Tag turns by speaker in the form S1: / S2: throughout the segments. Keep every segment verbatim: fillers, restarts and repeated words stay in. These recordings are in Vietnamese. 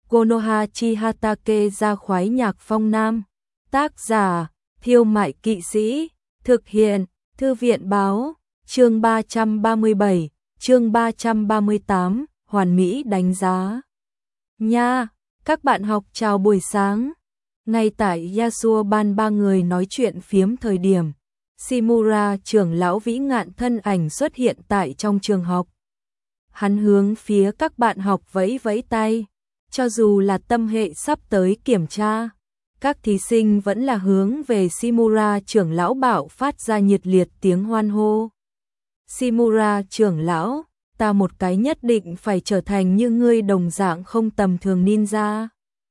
S1: Konoha Chihatake ra khoái nhạc phong nam. Tác giả, Thiêu Mại Kỵ Sĩ. Thực hiện, Thư viện báo. Chương ba trăm ba mươi bảy, chương ba trăm ba mươi tám, hoàn mỹ đánh giá. Nha, các bạn học chào buổi sáng. Ngay tại Yasuo ban ba người nói chuyện phiếm thời điểm, Shimura trưởng lão vĩ ngạn thân ảnh xuất hiện tại trong trường học. Hắn hướng phía các bạn học vẫy vẫy tay, cho dù là tâm hệ sắp tới kiểm tra, các thí sinh vẫn là hướng về Shimura trưởng lão bạo phát ra nhiệt liệt tiếng hoan hô. Shimura trưởng lão, ta một cái nhất định phải trở thành như ngươi đồng dạng không tầm thường ninja.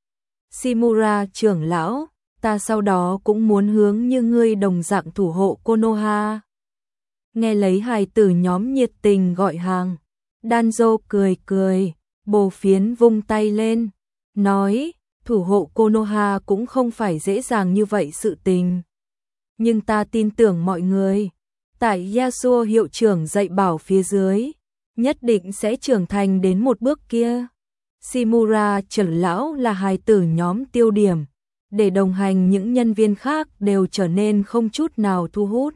S1: Shimura trưởng lão, ta sau đó cũng muốn hướng như ngươi đồng dạng thủ hộ Konoha. Nghe lấy hài tử nhóm nhiệt tình gọi hàng, Danzo cười cười, bồ phiến vung tay lên, nói, thủ hộ Konoha cũng không phải dễ dàng như vậy sự tình. Nhưng ta tin tưởng mọi người, tại Yasuo hiệu trưởng dạy bảo phía dưới, nhất định sẽ trưởng thành đến một bước kia. Shimura trưởng lão là hài tử nhóm tiêu điểm, để đồng hành những nhân viên khác đều trở nên không chút nào thu hút.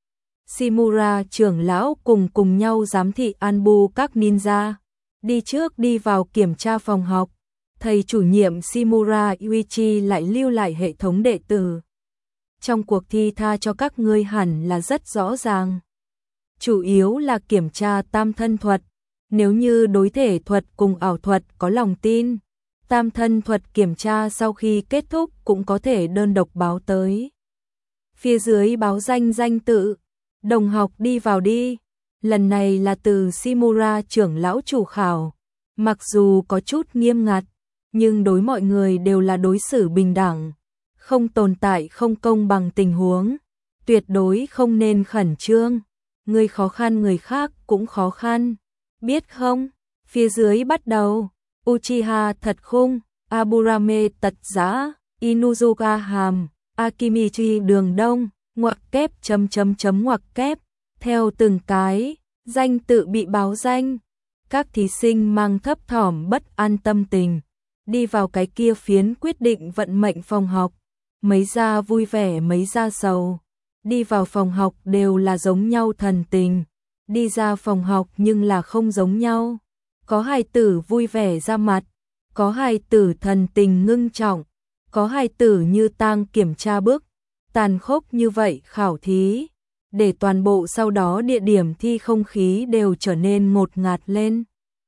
S1: Shimura trưởng lão cùng cùng nhau giám thị Anbu các ninja, đi trước đi vào kiểm tra phòng học. Thầy chủ nhiệm Shimura Yuichi lại lưu lại hệ thống đệ tử. Trong cuộc thi tha cho các ngươi hẳn là rất rõ ràng. Chủ yếu là kiểm tra tam thân thuật. Nếu như đối thể thuật cùng ảo thuật có lòng tin, tam thân thuật kiểm tra sau khi kết thúc cũng có thể đơn độc báo tới. Phía dưới báo danh danh tự, đồng học đi vào đi. Lần này là từ Shimura trưởng lão chủ khảo. Mặc dù có chút nghiêm ngặt, nhưng đối mọi người đều là đối xử bình đẳng. Không tồn tại không công bằng tình huống. Tuyệt đối không nên khẩn trương. Người khó khăn người khác cũng khó khăn. Biết không? Phía dưới bắt đầu. Uchiha thật khung, Aburame tật giã, Inuzuka hàm, Akimichi đường đông, ngoặc kép chấm chấm chấm ngoặc kép. Theo từng cái, danh tự bị báo danh. Các thí sinh mang thấp thỏm bất an tâm tình. Đi vào cái kia phiến quyết định vận mệnh phòng học. Mấy gia vui vẻ mấy gia sầu. Đi vào phòng học đều là giống nhau thần tình. Đi ra phòng học nhưng là không giống nhau. Có hài tử vui vẻ ra mặt. Có hài tử thần tình ngưng trọng. Có hài tử như tang kiểm tra bước. Tàn khốc như vậy khảo thí. Để toàn bộ sau đó địa điểm thi không khí đều trở nên ngột ngạt lên.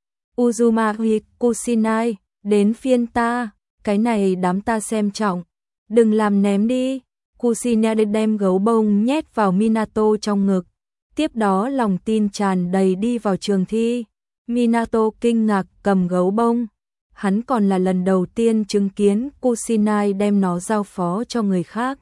S1: Uzumaki Kusinai, đến phiên ta, cái này đám ta xem trọng. Đừng làm ném đi. Kusinai đem gấu bông nhét vào Minato trong ngực. Tiếp đó lòng tin tràn đầy đi vào trường thi. Minato kinh ngạc cầm gấu bông. Hắn còn là lần đầu tiên chứng kiến Kusinai đem nó giao phó cho người khác.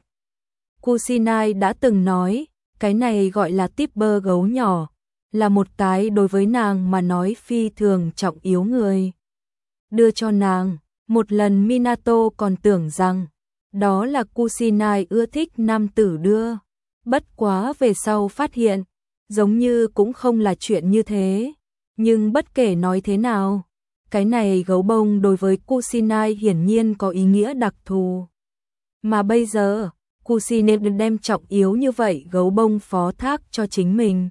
S1: Kusinai đã từng nói, cái này gọi là tipper gấu nhỏ, là một cái đối với nàng mà nói phi thường trọng yếu người. Đưa cho nàng, một lần Minato còn tưởng rằng, đó là Kusinai ưa thích nam tử đưa. Bất quá về sau phát hiện, giống như cũng không là chuyện như thế. Nhưng bất kể nói thế nào, cái này gấu bông đối với Kusinai hiển nhiên có ý nghĩa đặc thù. Mà bây giờ, Kusinai đem trọng yếu như vậy gấu bông phó thác cho chính mình.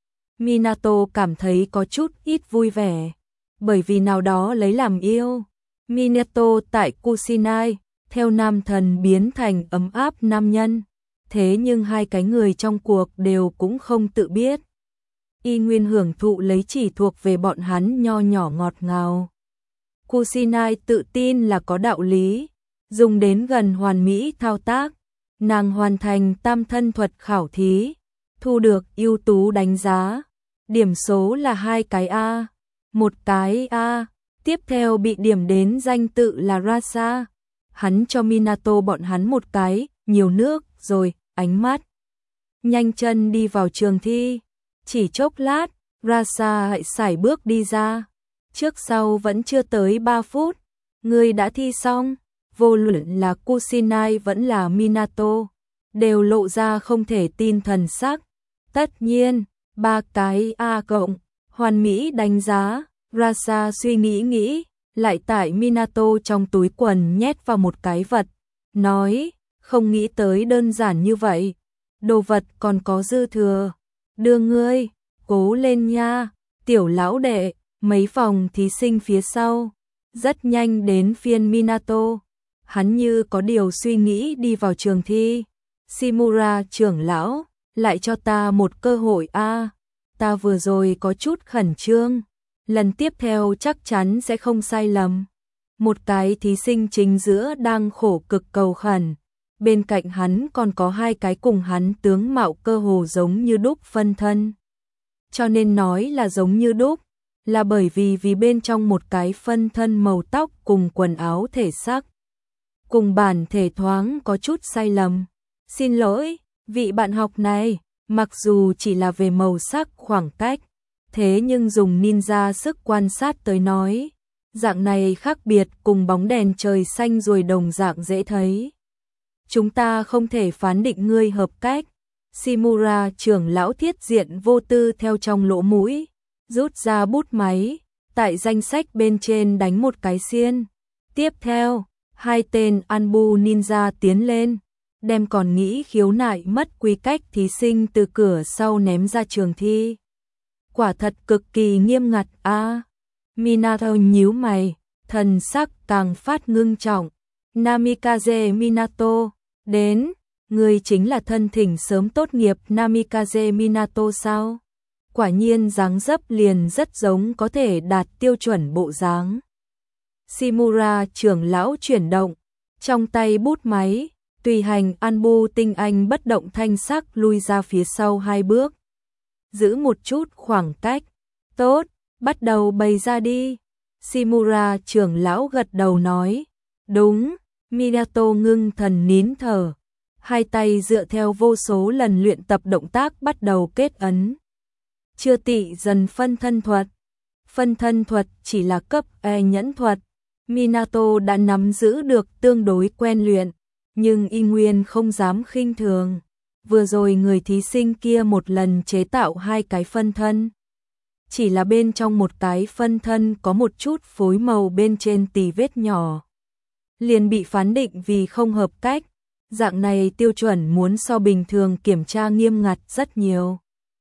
S1: Minato cảm thấy có chút ít vui vẻ, bởi vì nào đó lấy làm yêu. Minato tại Kusinai, theo nam thần biến thành ấm áp nam nhân. Thế nhưng hai cái người trong cuộc đều cũng không tự biết. Y nguyên hưởng thụ lấy chỉ thuộc về bọn hắn nho nhỏ ngọt ngào. Kusinai tự tin là có đạo lý, dùng đến gần hoàn mỹ thao tác. Nàng hoàn thành tam thân thuật khảo thí, thu được ưu tú đánh giá. Điểm số là hai cái A, một cái A. Tiếp theo bị điểm đến danh tự là Rasa. Hắn cho Minato bọn hắn một cái, nhiều nước, rồi, ánh mắt. Nhanh chân đi vào trường thi. Chỉ chốc lát, Rasa hãy sải bước đi ra. Trước sau vẫn chưa tới ba phút. Người đã thi xong. Vô luận là Kusinai vẫn là Minato, đều lộ ra không thể tin thần sắc. Tất nhiên, ba cái A cộng, hoàn mỹ đánh giá. Rasa suy nghĩ nghĩ, lại tại Minato trong túi quần nhét vào một cái vật, nói, không nghĩ tới đơn giản như vậy, đồ vật còn có dư thừa, đưa ngươi, cố lên nha, tiểu lão đệ, mấy phòng thí sinh phía sau, rất nhanh đến phiên Minato, hắn như có điều suy nghĩ đi vào trường thi, Shimura trưởng lão, lại cho ta một cơ hội a, ta vừa rồi có chút khẩn trương, lần tiếp theo chắc chắn sẽ không sai lầm. Một cái thí sinh chính giữa đang khổ cực cầu khẩn, bên cạnh hắn còn có hai cái cùng hắn tướng mạo cơ hồ giống như đúc phân thân. Cho nên nói là giống như đúc, là bởi vì vì bên trong một cái phân thân màu tóc cùng quần áo thể sắc, cùng bản thể thoáng có chút sai lầm. Xin lỗi, vị bạn học này, mặc dù chỉ là về màu sắc khoảng cách, thế nhưng dùng ninja sức quan sát tới nói, dạng này khác biệt cùng bóng đèn trời xanh rồi đồng dạng dễ thấy. Chúng ta không thể phán định ngươi hợp cách. Shimura trưởng lão thiết diện vô tư theo trong lỗ mũi, rút ra bút máy, tại danh sách bên trên đánh một cái xiên. Tiếp theo, hai tên Anbu ninja tiến lên, đem còn nghĩ khiếu nại mất quy cách thí sinh từ cửa sau ném ra trường thi. Quả thật cực kỳ nghiêm ngặt a. À, Minato nhíu mày, thần sắc càng phát ngưng trọng. Namikaze Minato, đến, người chính là thân thỉnh sớm tốt nghiệp Namikaze Minato sao? Quả nhiên dáng dấp liền rất giống có thể đạt tiêu chuẩn bộ dáng. Shimura trưởng lão chuyển động, trong tay bút máy, tùy hành Anbu tinh anh bất động thanh sắc lui ra phía sau hai bước. Giữ một chút khoảng cách. Tốt, bắt đầu bày ra đi. Shimura trưởng lão gật đầu nói. Đúng, Minato ngưng thần nín thở. Hai tay dựa theo vô số lần luyện tập động tác bắt đầu kết ấn. Chưa tị dần phân thân thuật. Phân thân thuật chỉ là cấp E nhẫn thuật. Minato đã nắm giữ được tương đối quen luyện, nhưng y nguyên không dám khinh thường. Vừa rồi người thí sinh kia một lần chế tạo hai cái phân thân. Chỉ là bên trong một cái phân thân có một chút phối màu bên trên tì vết nhỏ, liền bị phán định vì không hợp cách. Dạng này tiêu chuẩn muốn so bình thường kiểm tra nghiêm ngặt rất nhiều.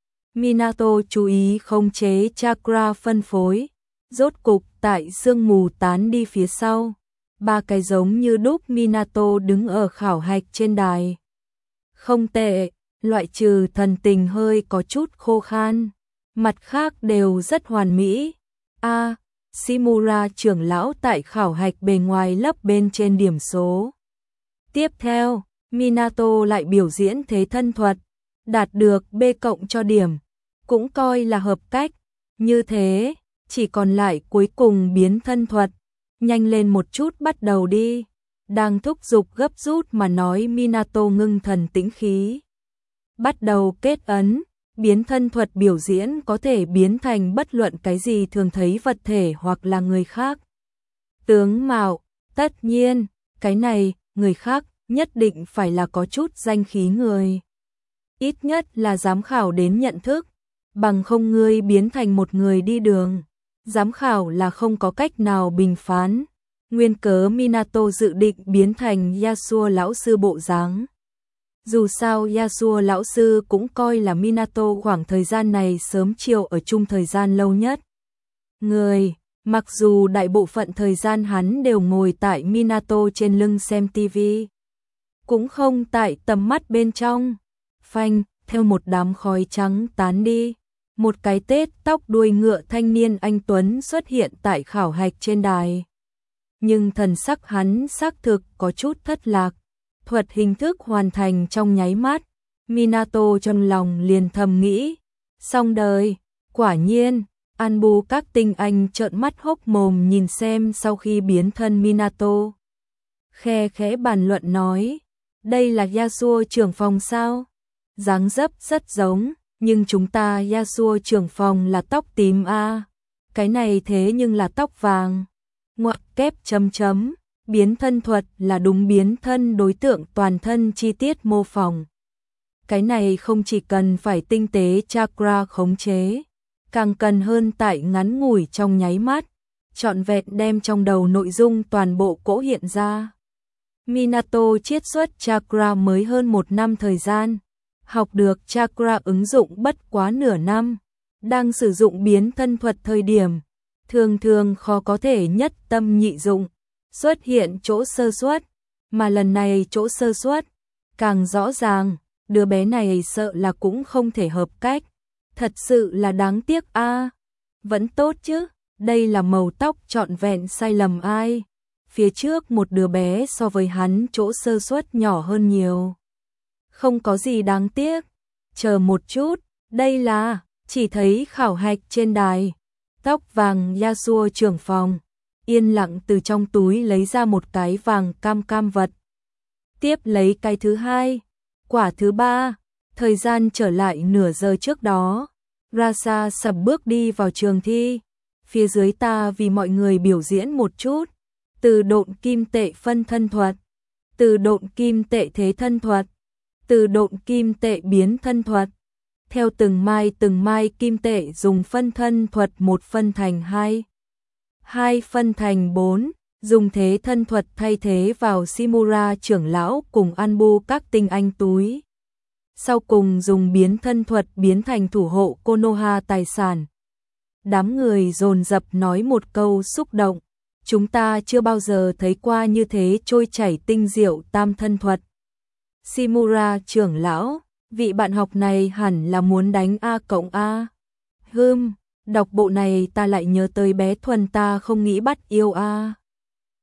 S1: Minato chú ý khống chế chakra phân phối, rốt cục tại sương mù tán đi phía sau, ba cái giống như đúc Minato đứng ở khảo hạch trên đài. Không tệ, loại trừ thần tình hơi có chút khô khan, mặt khác đều rất hoàn mỹ. A, à, Shimura trưởng lão tại khảo hạch bề ngoài lấp bên trên điểm số. Tiếp theo, Minato lại biểu diễn thế thân thuật, đạt được B cộng cho điểm, cũng coi là hợp cách. Như thế, chỉ còn lại cuối cùng biến thân thuật. Nhanh lên một chút bắt đầu đi. Đang thúc giục gấp rút mà nói Minato ngưng thần tĩnh khí. Bắt đầu kết ấn, biến thân thuật biểu diễn có thể biến thành bất luận cái gì thường thấy vật thể hoặc là người khác. Tướng mạo, tất nhiên, cái này, người khác, nhất định phải là có chút danh khí người. Ít nhất là giám khảo đến nhận thức, bằng không ngươi biến thành một người đi đường. Giám khảo là không có cách nào bình phán. Nguyên cớ Minato dự định biến thành Yasuo lão sư bộ dáng. Dù sao Yasuo lão sư cũng coi là Minato khoảng thời gian này sớm chiều ở chung thời gian lâu nhất. Người, mặc dù đại bộ phận thời gian hắn đều ngồi tại Minato trên lưng xem tivi, cũng không tại tầm mắt bên trong. Phanh, theo một đám khói trắng tán đi, một cái tết tóc đuôi ngựa thanh niên anh tuấn xuất hiện tại khảo hạch trên đài. Nhưng thần sắc hắn xác thực có chút thất lạc. Thuật hình thức hoàn thành trong nháy mắt, Minato trong lòng liền thầm nghĩ, xong đời. Quả nhiên, Anbu các tinh anh trợn mắt hốc mồm nhìn xem sau khi biến thân Minato. Khe khẽ bàn luận nói, đây là Yasuo trưởng phòng sao? Dáng dấp rất giống, nhưng chúng ta Yasuo trưởng phòng là tóc tím a, cái này thế nhưng là tóc vàng. Ngoặc kép chấm chấm, biến thân thuật là đúng biến thân đối tượng toàn thân chi tiết mô phỏng. Cái này không chỉ cần phải tinh tế chakra khống chế, càng cần hơn tại ngắn ngủi trong nháy mắt, trọn vẹn đem trong đầu nội dung toàn bộ cỗ hiện ra. Minato chiết xuất chakra mới hơn một năm thời gian, học được chakra ứng dụng bất quá nửa năm, đang sử dụng biến thân thuật thời điểm, thường thường khó có thể nhất tâm nhị dụng, xuất hiện chỗ sơ suất, mà lần này chỗ sơ suất càng rõ ràng, đứa bé này sợ là cũng không thể hợp cách, thật sự là đáng tiếc a. À. Vẫn tốt chứ, đây là màu tóc trọn vẹn sai lầm ai. Phía trước một đứa bé so với hắn chỗ sơ suất nhỏ hơn nhiều. Không có gì đáng tiếc, chờ một chút, đây là, chỉ thấy khảo hạch trên đài. Tóc vàng Yasuo trưởng phòng, yên lặng từ trong túi lấy ra một cái vàng cam cam vật. Tiếp lấy cái thứ hai, quả thứ ba, thời gian trở lại nửa giờ trước đó. Rasa sập bước đi vào trường thi, phía dưới ta vì mọi người biểu diễn một chút. Từ độn kim tệ phân thân thuật, từ độn kim tệ thế thân thuật, từ độn kim tệ biến thân thuật. Theo từng mai từng mai kim tệ dùng phân thân thuật một phân thành hai, hai phân thành bốn, dùng thế thân thuật thay thế vào Shimura trưởng lão cùng Anbu các tinh anh túi. Sau cùng dùng biến thân thuật biến thành thủ hộ Konoha tài sản. Đám người dồn dập nói một câu xúc động. Chúng ta chưa bao giờ thấy qua như thế trôi chảy tinh diệu tam thân thuật. Shimura trưởng lão, vị bạn học này hẳn là muốn đánh A cộng A. Hừm, đọc bộ này ta lại nhớ tới bé Thuần ta không nghĩ bắt yêu A.